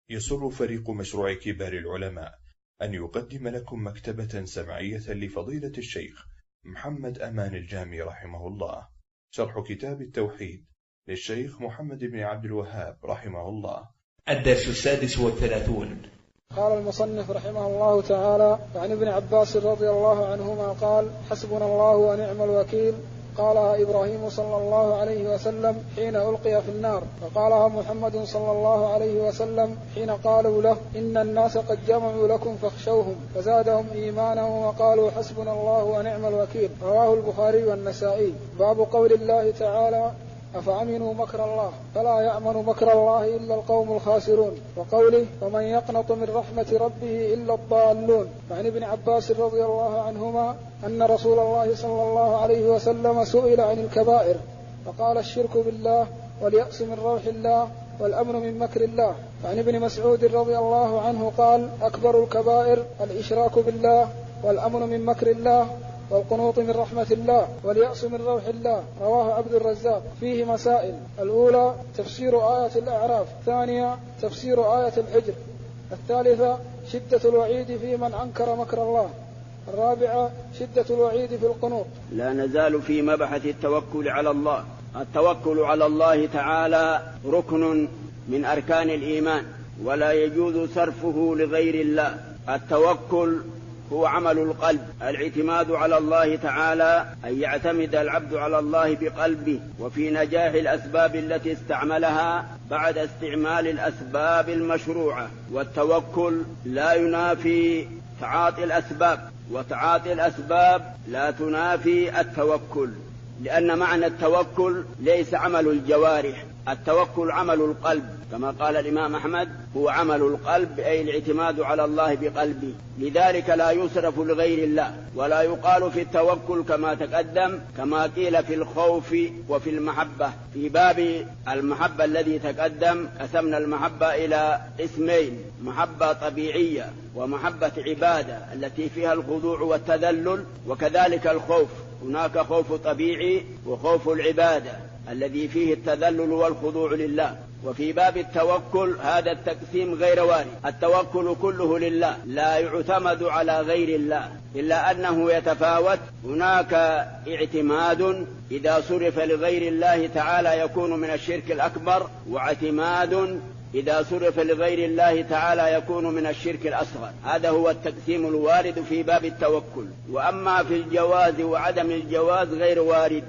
يسر فريق مشروع كبار العلماء أن يقدم لكم مكتبة سمعية لفضيلة الشيخ محمد أمان الجامي رحمه الله، شرح كتاب التوحيد للشيخ محمد بن عبد الوهاب رحمه الله. الدرس 36. قال المصنف رحمه الله تعالى: عن ابن عباس رضي الله عنهما قال: حسبنا الله ونعم الوكيل. قالها إبراهيم صلى الله عليه وسلم حين ألقي في النار، وقالها محمد صلى الله عليه وسلم حين قالوا له: إن الناس قد جمعوا لكم فاخشوهم، فزادهم إيمانا وقالوا حسبنا الله ونعم الوكيل. رواه البخاري والنسائي. باب قول الله تعالى: أفأمنوا مكر الله فلا يأمن مكر الله إلا القوم الخاسرون، وقوله: ومن يقنط من رحمة ربه إلا الضالون. وعن ابن عباس رضي الله عنهما أن رسول الله صلى الله عليه وسلم سئل عن الكبائر فقال: الشرك بالله، واليأس من روح الله، والأمن من مكر الله. وعن ابن مسعود رضي الله عنه قال: أكبر الكبائر الإشراك بالله، والأمن من مكر الله، والقنوط من رحمة الله، واليأس من روح الله. رواه عبد الرزاق. فيه مسائل: الأولى تفسير آية الأعراف، الثانية تفسير آية الحجر، الثالثة شدة الوعيد في من أنكر مكر الله، الرابعة شدة الوعيد في القنوط. لا نزال في مبحث التوكل على الله. التوكل على الله تعالى ركن من أركان الإيمان، ولا يجوز صرفه لغير الله. التوكل هو عمل القلب، الاعتماد على الله تعالى، أن يعتمد العبد على الله بقلبه وفي نجاح الأسباب التي استعملها بعد استعمال الأسباب المشروعة. والتوكل لا ينافي تعاطي الأسباب، وتعاطي الأسباب لا تنافي التوكل، لأن معنى التوكل ليس عمل الجوارح، التوكل عمل القلب، كما قال الإمام أحمد: هو عمل القلب، أي الاعتماد على الله بقلبه. لذلك لا يصرف لغير الله، ولا يقال في التوكل كما تقدم، كما قيل في الخوف وفي المحبة. في باب المحبة الذي تقدم قسمنا المحبة إلى قسمين: محبة طبيعية ومحبة عبادة التي فيها الخضوع والتذلل، وكذلك الخوف، هناك خوف طبيعي وخوف العبادة الذي فيه التذلل والخضوع لله. وفي باب التوكل هذا التقسيم غير وارد، التوكل كله لله، لا يعتمد على غير الله، إلا أنه يتفاوت. هناك اعتماد إذا صرف لغير الله تعالى يكون من الشرك الأكبر، واعتماد إذا صرف لغير الله تعالى يكون من الشرك الأصغر. هذا هو التقسيم الوارد في باب التوكل. وأما في الجواز وعدم الجواز غير وارد،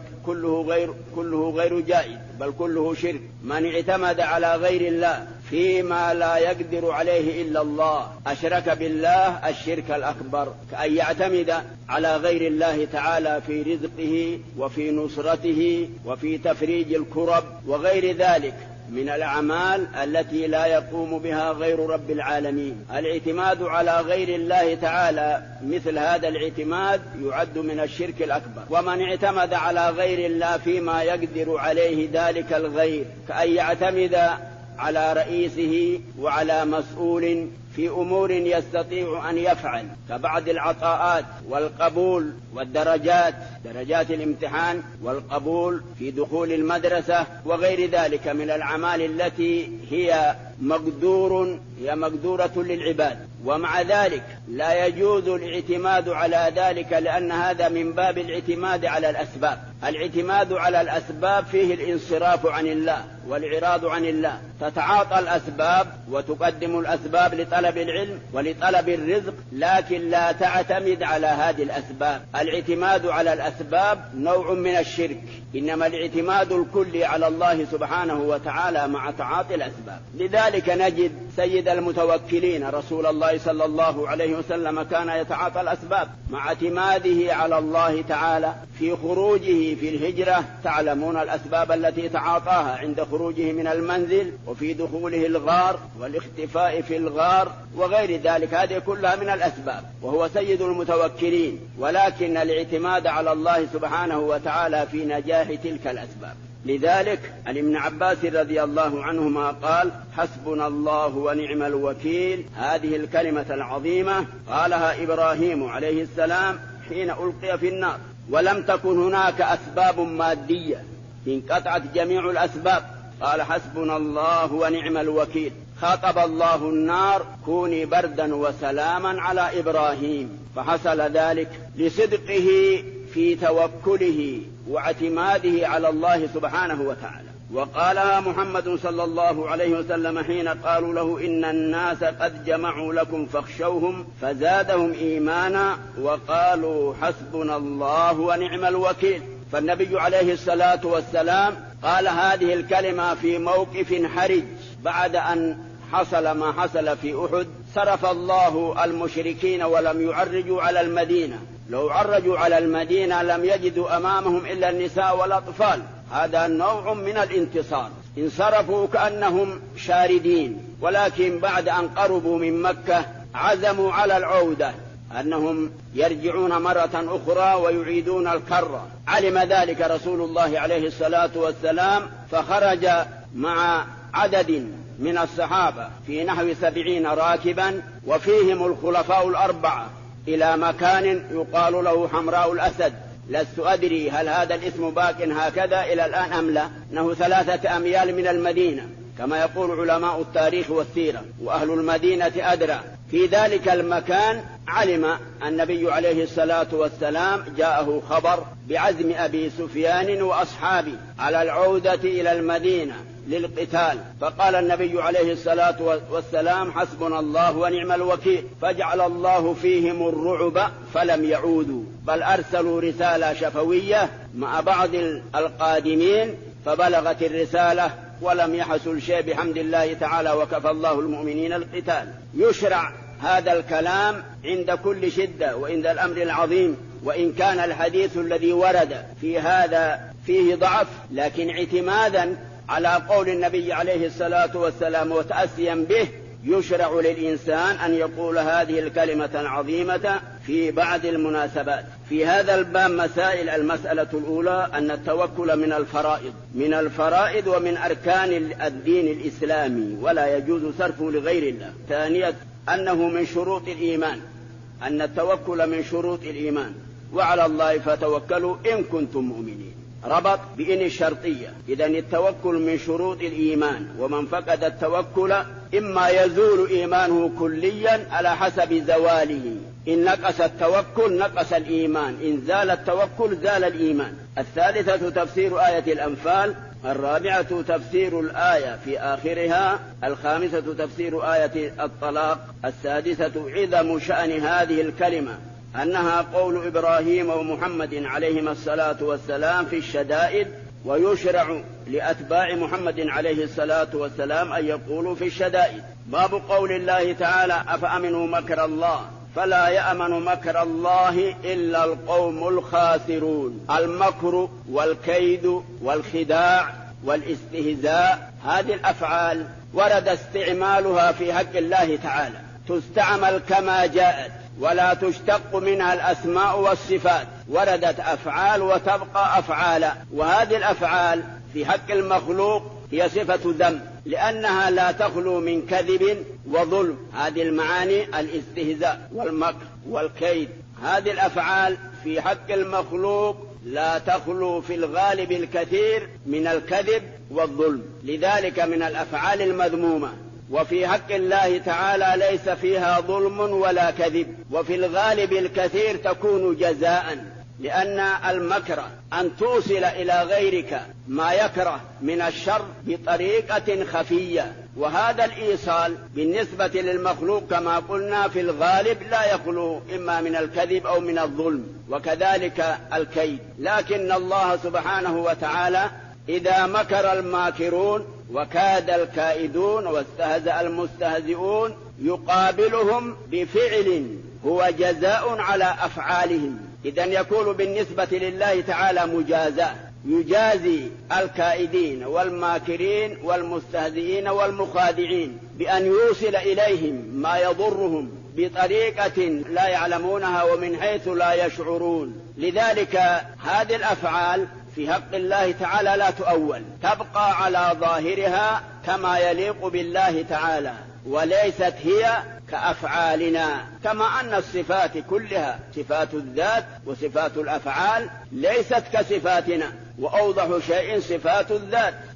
كله غير جائز، بل كله شرك. من اعتمد على غير الله فيما لا يقدر عليه إلا الله أشرك بالله الشرك الأكبر، كأن يعتمد على غير الله تعالى في رزقه وفي نصرته وفي تفريج الكرب وغير ذلك من الأعمال التي لا يقوم بها غير رب العالمين. الاعتماد على غير الله تعالى مثل هذا الاعتماد يعد من الشرك الأكبر. ومن اعتمد على غير الله فيما يقدر عليه ذلك الغير، كأن يعتمد على رئيسه وعلى مسؤول في أمور يستطيع أن يفعل، كبعض العطاءات والقبول والدرجات، درجات الامتحان والقبول في دخول المدرسة وغير ذلك من الأعمال التي هي مقدورة للعباد. ومع ذلك لا يجوز الاعتماد على ذلك، لأن هذا من باب الاعتماد على الأسباب. الاعتماد على الأسباب فيه الانصراف عن الله والإعراض عن الله. تتعاطى الأسباب وتقدم الأسباب لطلب العلم ولطلب الرزق، لكن لا تعتمد على هذه الأسباب. الاعتماد على الأسباب نوع من الشرك، إنما الاعتماد الكلي على الله سبحانه وتعالى مع تعاطي الأسباب. لذلك نجد سيد المتوكلين رسول الله صلى الله عليه وسلم كان يتعاطى الأسباب مع اعتماده على الله تعالى. في خروجه في الهجرة تعلمون الأسباب التي تعاطاها عند خروجه من المنزل، وفي دخوله الغار والاختفاء في الغار وغير ذلك، هذه كلها من الأسباب، وهو سيد المتوكلين. ولكن الاعتماد على الله سبحانه وتعالى في نجاح تلك الأسباب. لذلك عن ابن عباس رضي الله عنهما قال: حسبنا الله ونعم الوكيل. هذه الكلمة العظيمة قالها إبراهيم عليه السلام حين ألقي في النار، ولم تكن هناك أسباب مادية، انقطعت جميع الأسباب. قال: حسبنا الله ونعم الوكيل. خاطب الله النار: كوني بردا وسلاما على إبراهيم، فحصل ذلك لصدقه في توكله واعتماده على الله سبحانه وتعالى. وقالها محمد صلى الله عليه وسلم حين قالوا له: إن الناس قد جمعوا لكم فاخشوهم، فزادهم إيمانا وقالوا حسبنا الله ونعم الوكيل. فالنبي عليه الصلاة والسلام قال هذه الكلمة في موقف حرج بعد أن حصل ما حصل في أحد. صرف الله المشركين ولم يعرجوا على المدينة، لو عرجوا على المدينة لم يجدوا أمامهم إلا النساء والأطفال. هذا نوع من الانتصار، انصرفوا كأنهم شاردين، ولكن بعد أن قربوا من مكة عزموا على العودة، أنهم يرجعون مرة أخرى ويعيدون الكرة. علم ذلك رسول الله عليه الصلاة والسلام، فخرج مع عدد من الصحابة في نحو 70 راكبا وفيهم الخلفاء الأربعة إلى مكان يقال له حمراء الأسد. لست أدري هل هذا الاسم باق هكذا إلى الآن أم لا، أنه 3 أميال من المدينة كما يقول علماء التاريخ والسيرة، وأهل المدينة أدرى. في ذلك المكان علم النبي عليه الصلاة والسلام، جاءه خبر بعزم أبي سفيان وأصحابه على العودة إلى المدينة للقتال، فقال النبي عليه الصلاة والسلام: حسبنا الله ونعم الوكيل. فجعل الله فيهم الرعب فلم يعودوا، بل أرسلوا رسالة شفوية مع بعض القادمين، فبلغت الرسالة ولم يحصل شيء بحمد الله تعالى، وكفى الله المؤمنين القتال. يشرع هذا الكلام عند كل شدة وعند الأمر العظيم، وإن كان الحديث الذي ورد في هذا فيه ضعف، لكن اعتمادا على قول النبي عليه الصلاة والسلام وتأسيا به يشرع للإنسان أن يقول هذه الكلمة العظيمة في بعض المناسبات. في هذا الباب مسائل. المسألة الأولى أن التوكل من الفرائض ومن أركان الدين الإسلامي، ولا يجوز صرفه لغير الله. ثانية أنه من شروط الإيمان، أن التوكل من شروط الإيمان، وعلى الله فتوكلوا إن كنتم مؤمنين. ربط بإن الشرطية، إذن التوكل من شروط الإيمان، ومن فقد التوكل إما يزول إيمانه كليا على حسب زواله، إن نقص التوكل نقص الإيمان، إن زال التوكل زال الإيمان. الثالثة تفسير آية الأنفال. الرابعة تفسير الآية في آخرها. الخامسة تفسير آية الطلاق. السادسة عظم شأن هذه الكلمة، أنها قول إبراهيم ومحمد عليهما الصلاة والسلام في الشدائد، ويشرع لأتباع محمد عليه الصلاة والسلام أن يقولوا في الشدائد. باب قول الله تعالى: أفأمنوا مكر الله فلا يأمن مكر الله إلا القوم الخاسرون. المكر والكيد والخداع والاستهزاء، هذه الأفعال ورد استعمالها في حق الله تعالى، تستعمل كما جاءت ولا تشتق منها الأسماء والصفات. وردت أفعال وتبقى أفعالا، وهذه الأفعال في حق المخلوق هي صفة ذم، لأنها لا تخلو من كذب وظلم. هذه المعاني: الاستهزاء والمكر والكيد. هذه الأفعال في حق المخلوق لا تخلو في الغالب الكثير من الكذب والظلم، لذلك من الأفعال المذمومة. وفي حق الله تعالى ليس فيها ظلم ولا كذب، وفي الغالب الكثير تكون جزاء، لأن المكر أن توصل إلى غيرك ما يكره من الشر بطريقة خفية، وهذا الإيصال بالنسبة للمخلوق كما قلنا في الغالب لا يخلو إما من الكذب أو من الظلم، وكذلك الكيد. لكن الله سبحانه وتعالى إذا مكر الماكرون وكاد الكائدون واستهزأ المستهزئون يقابلهم بفعل هو جزاء على أفعالهم. إذن يكون بالنسبة لله تعالى مجازاة، يجازي الكائدين والماكرين والمستهزئين والمخادعين بأن يوصل إليهم ما يضرهم بطريقة لا يعلمونها ومن حيث لا يشعرون. لذلك هذه الأفعال في حق الله تعالى لا تؤول، تبقى على ظاهرها كما يليق بالله تعالى، وليست هي كأفعالنا. كما أن الصفات كلها صفات الذات وصفات الأفعال ليست كصفاتنا، وأوضح شيء صفات الذات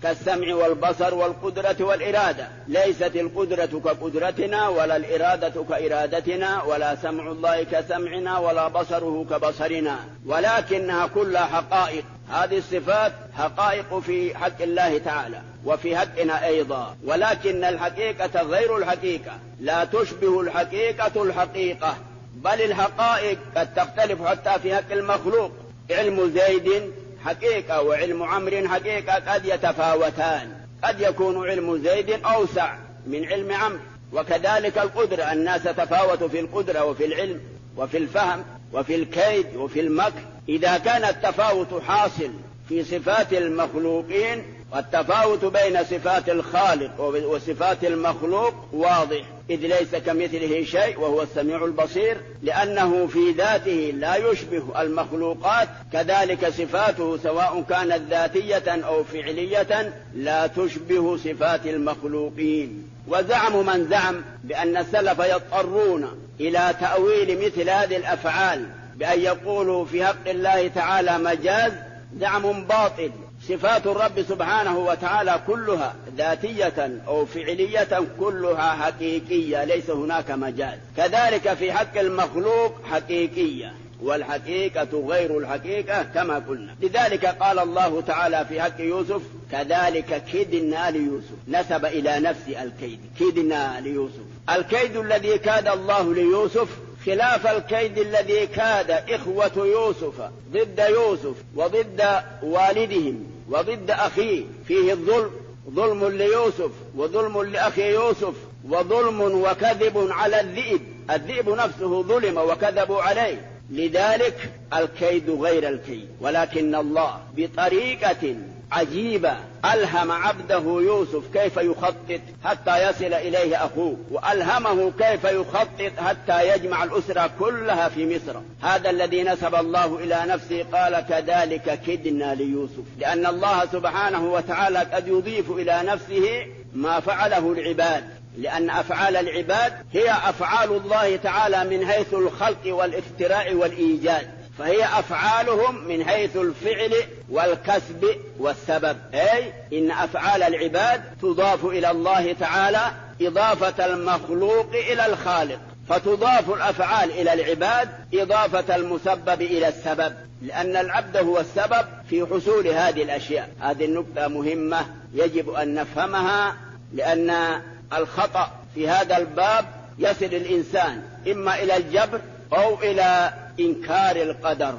كالسمع والبصر والقدرة والإرادة. ليست القدرة كقدرتنا ولا الإرادة كإرادتنا ولا سمع الله كسمعنا ولا بصره كبصرنا، ولكنها كلها حقائق. هذه الصفات حقائق في حق الله تعالى وفي حقنا أيضا، ولكن الحقيقة غير الحقيقة، لا تشبه الحقيقة الحقيقة، بل الحقائق قد تختلف حتى في حق المخلوق. علم زيد حقيقة وعلم عمرو حقيقة قد يتفاوتان، قد يكون علم زيد أوسع من علم عمرو، وكذلك القدرة، الناس تفاوتوا في القدرة وفي العلم وفي الفهم وفي الكيد وفي المكر. إذا كان التفاوت حاصل في صفات المخلوقين والتفاوت بين صفات الخالق وصفات المخلوق واضح، إذ ليس كمثله شيء وهو السميع البصير، لأنه في ذاته لا يشبه المخلوقات، كذلك صفاته سواء كانت ذاتية أو فعلية لا تشبه صفات المخلوقين. وزعم من زعم بأن السلف يضطرون إلى تأويل مثل هذه الأفعال بأن يقولوا في حق الله تعالى مجاز، زعم باطل. صفات الرب سبحانه وتعالى كلها ذاتية أو فعلية كلها حقيقية، ليس هناك مجاز. كذلك في حق المخلوق حقيقية، والحقيقة غير الحقيقة كما قلنا. لذلك قال الله تعالى في حق يوسف: كذلك كدنا ليوسف، نسب إلى نفس الكيد، كدنا ليوسف. الكيد الذي كاد الله ليوسف خلاف الكيد الذي كاد إخوة يوسف ضد يوسف وضد والدهم وضد أخيه. فيه الظلم، ظلم ليوسف وظلم لأخي يوسف، وظلم وكذب على الذئب، الذئب نفسه ظلم وكذبوا عليه. لذلك الكيد غير الكيد، ولكن الله بطريقة عجيبة ألهم عبده يوسف كيف يخطط حتى يصل إليه أخوه، وألهمه كيف يخطط حتى يجمع الأسرة كلها في مصر. هذا الذي نسب الله إلى نفسه، قال: كذلك كدنا ليوسف، لأن الله سبحانه وتعالى قد يضيف إلى نفسه ما فعله العباد، لأن أفعال العباد هي أفعال الله تعالى من حيث الخلق والاختراع والإيجاد، فهي أفعالهم من حيث الفعل والكسب والسبب. أي إن أفعال العباد تضاف إلى الله تعالى إضافة المخلوق إلى الخالق، فتضاف الأفعال إلى العباد إضافة المسبب إلى السبب، لأن العبد هو السبب في حصول هذه الأشياء. هذه النقطة مهمة يجب أن نفهمها، لأن الخطأ في هذا الباب يصل الإنسان إما إلى الجبر أو إلى إنكار القدر.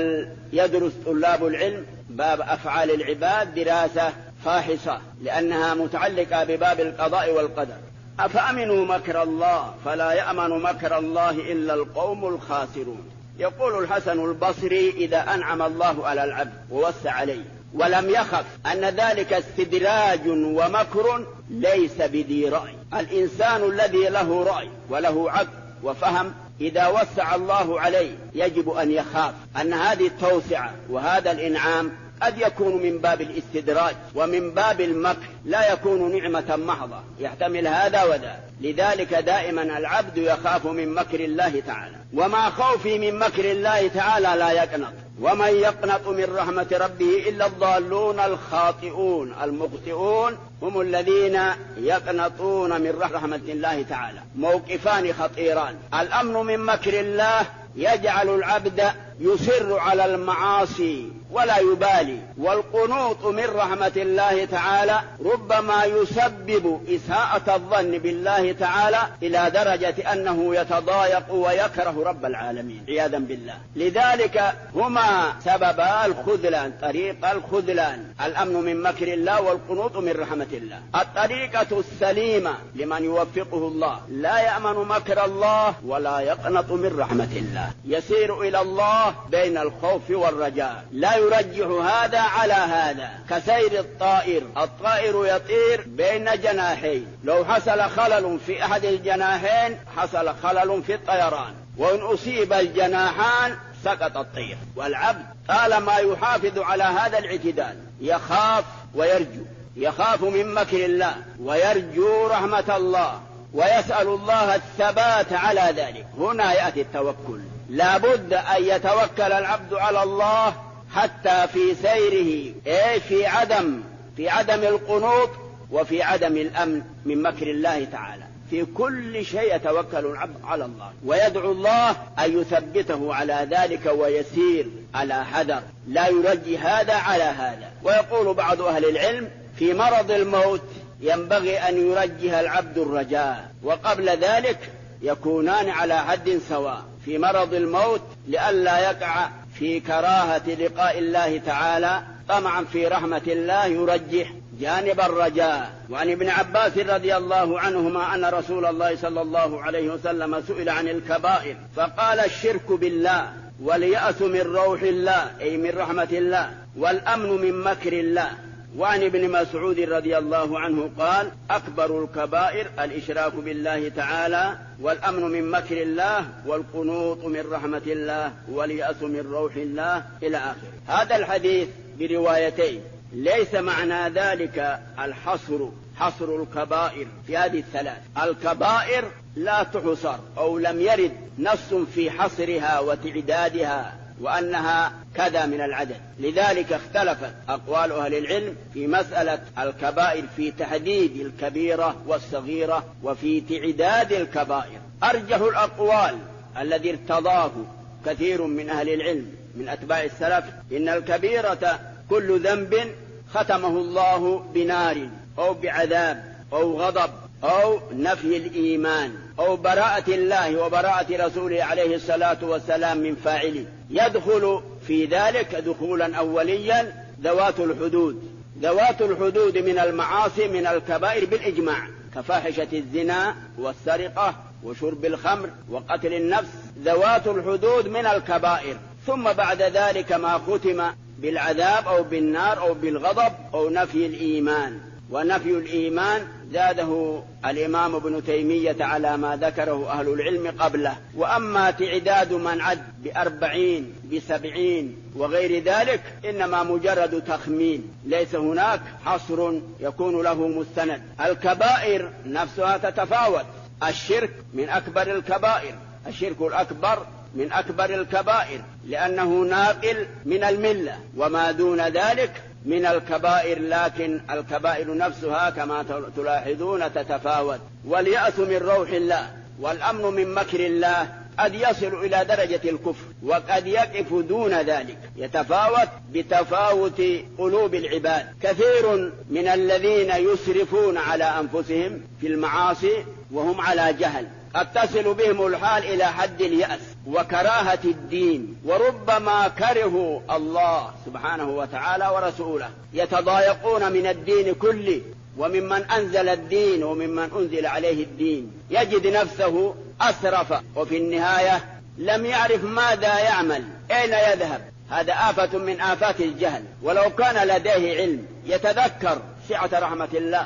فليدرس طلاب العلم باب أفعال العباد دراسة فاحصة، لأنها متعلقة بباب القضاء والقدر. أفأمنوا مكر الله فلا يأمن مكر الله إلا القوم الخاسرون. يقول الحسن البصري: إذا أنعم الله على العبد ووسع عليه ولم يخف أن ذلك استدراج ومكر ليس بذي رأي. الإنسان الذي له رأي وله عقل وفهم إذا وسع الله عليه يجب أن يخاف أن هذه التوسعة وهذا الإنعام قد يكون من باب الاستدراج ومن باب المكر، لا يكون نعمة محضة، يحتمل هذا وذا. لذلك دائما العبد يخاف من مكر الله تعالى، ومع خوفه من مكر الله تعالى لا يقنط. ومن يقنط من رحمة ربه إلا الضالون الخاطئون. المخطئون هم الذين يقنطون من رحمة الله تعالى. موقفان خطيران: الأمن من مكر الله يجعل العبد يصر على المعاصي ولا يبالي، والقنوط من رحمة الله تعالى ربما يسبب إساءة الظن بالله تعالى إلى درجة أنه يتضايق ويكره رب العالمين عياذا بالله. لذلك هما سببا الخذلان، طريق الخذلان، الأمن من مكر الله والقنوط من رحمة الله. الطريقة السليمة لمن يوفقه الله: لا يأمن مكر الله ولا يقنط من رحمة الله، يسير إلى الله بين الخوف والرجاء، لا يرجح هذا على هذا، كسير الطائر. الطائر يطير بين جناحين، لو حصل خلل في أحد الجناحين حصل خلل في الطيران، وإن أصيب الجناحان سقط الطير. والعبد طالما يحافظ على هذا الاعتدال يخاف ويرجو، يخاف من مكر الله ويرجو رحمة الله ويسأل الله الثبات على ذلك. هنا يأتي التوكل. لا بد أن يتوكل العبد على الله حتى في سيره، في عدم في عدم القنوط وفي عدم الأمن من مكر الله تعالى. في كل شيء يتوكل العبد على الله ويدعو الله أن يثبته على ذلك ويسير على حذر، لا يرجي هذا على هذا. ويقول بعض أهل العلم في مرض الموت ينبغي أن يرجح العبد الرجاء، وقبل ذلك يكونان على حد سواء. في مرض الموت لئلا يقع في كراهة لقاء الله تعالى طمعا في رحمة الله يرجح جانب الرجاء. وعن ابن عباس رضي الله عنهما أن رسول الله صلى الله عليه وسلم سئل عن الكبائر فقال: الشرك بالله، واليأس من روح الله أي من رحمة الله، والأمن من مكر الله. وعن ابن مسعود رضي الله عنه قال: أكبر الكبائر الإشراك بالله تعالى، والأمن من مكر الله، والقنوط من رحمة الله، واليأس من روح الله، إلى آخره. هذا الحديث بروايتين، ليس معنى ذلك حصر الكبائر في هذه الثلاث. الكبائر لا تحصر أو لم يرد نص في حصرها وتعدادها وأنها كذا من العدد، لذلك اختلفت أقوال أهل العلم في مسألة الكبائر في تحديد الكبيرة والصغيرة وفي تعداد الكبائر. أرجح الأقوال الذي ارتضاه كثير من أهل العلم من أتباع السلف إن الكبيرة كل ذنب ختمه الله بنار أو بعذاب أو غضب أو نفي الإيمان أو براءة الله وبراءة رسوله عليه الصلاة والسلام من فاعله. يدخل في ذلك دخولا أوليا ذوات الحدود من المعاصي من الكبائر بالإجماع، كفاحشة الزنا والسرقة وشرب الخمر وقتل النفس، ذوات الحدود من الكبائر. ثم بعد ذلك ما ختم بالعذاب أو بالنار أو بالغضب أو نفي الإيمان. ونفي الإيمان زاده الإمام ابن تيمية على ما ذكره أهل العلم قبله. وأما تعداد من عد ب40 ب70 وغير ذلك إنما مجرد تخمين، ليس هناك حصر يكون له مستند. الكبائر نفسها تتفاوت. الشرك من أكبر الكبائر، الشرك الأكبر من أكبر الكبائر لأنه ناقل من الملة، وما دون ذلك من الكبائر، لكن الكبائر نفسها كما تلاحظون تتفاوت. واليأس من روح الله والأمن من مكر الله قد يصل إلى درجة الكفر وقد يقف دون ذلك، يتفاوت بتفاوت قلوب العباد. كثير من الذين يسرفون على أنفسهم في المعاصي وهم على جهل قد تصل بهم الحال إلى حد اليأس وكراهة الدين، وربما كرهوا الله سبحانه وتعالى ورسوله، يتضايقون من الدين كله وممن أنزل الدين وممن أنزل عليه الدين. يجد نفسه أسرف وفي النهاية لم يعرف ماذا يعمل، أين يذهب. هذا آفة من آفات الجهل. ولو كان لديه علم يتذكر سعة رحمة الله،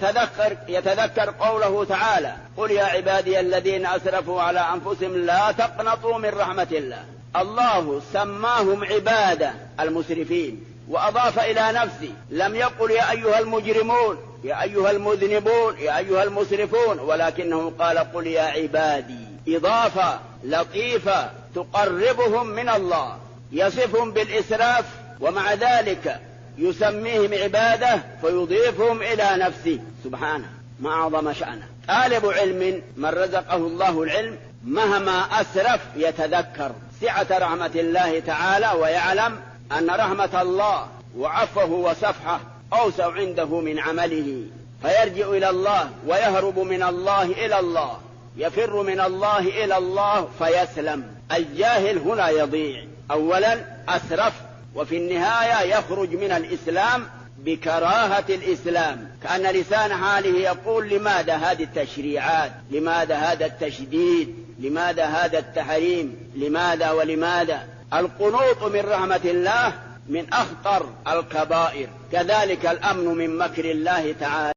يتذكر قوله تعالى: قل يا عبادي الذين أسرفوا على أنفسهم لا تقنطوا من رحمة الله. الله سماهم عبادة المسرفين وأضاف إلى نفسه، لم يقل يا أيها المجرمون يا أيها المذنبون يا أيها المسرفون، ولكنه قال قل يا عبادي، إضافة لطيفة تقربهم من الله، يصفهم بالإسراف ومع ذلك يسميهم عبادة فيضيفهم إلى نفسه سبحانه، ما أعظم شأنه. طالب علم من رزقه الله العلم مهما أسرف يتذكر سعة رحمة الله تعالى ويعلم أن رحمة الله وعفوه وصفحه أوسع عنده من عمله، فيرجع إلى الله ويهرب من الله إلى الله، يفر من الله إلى الله فيسلم. الجاهل هنا يضيع، أولا أسرف وفي النهاية يخرج من الإسلام بكراهة الإسلام، كأن لسان حاله يقول لماذا هذه التشريعات، لماذا هذا التشديد، لماذا هذا التحريم، لماذا ولماذا. القنوط من رحمة الله من أخطر الكبائر، كذلك الأمن من مكر الله تعالى.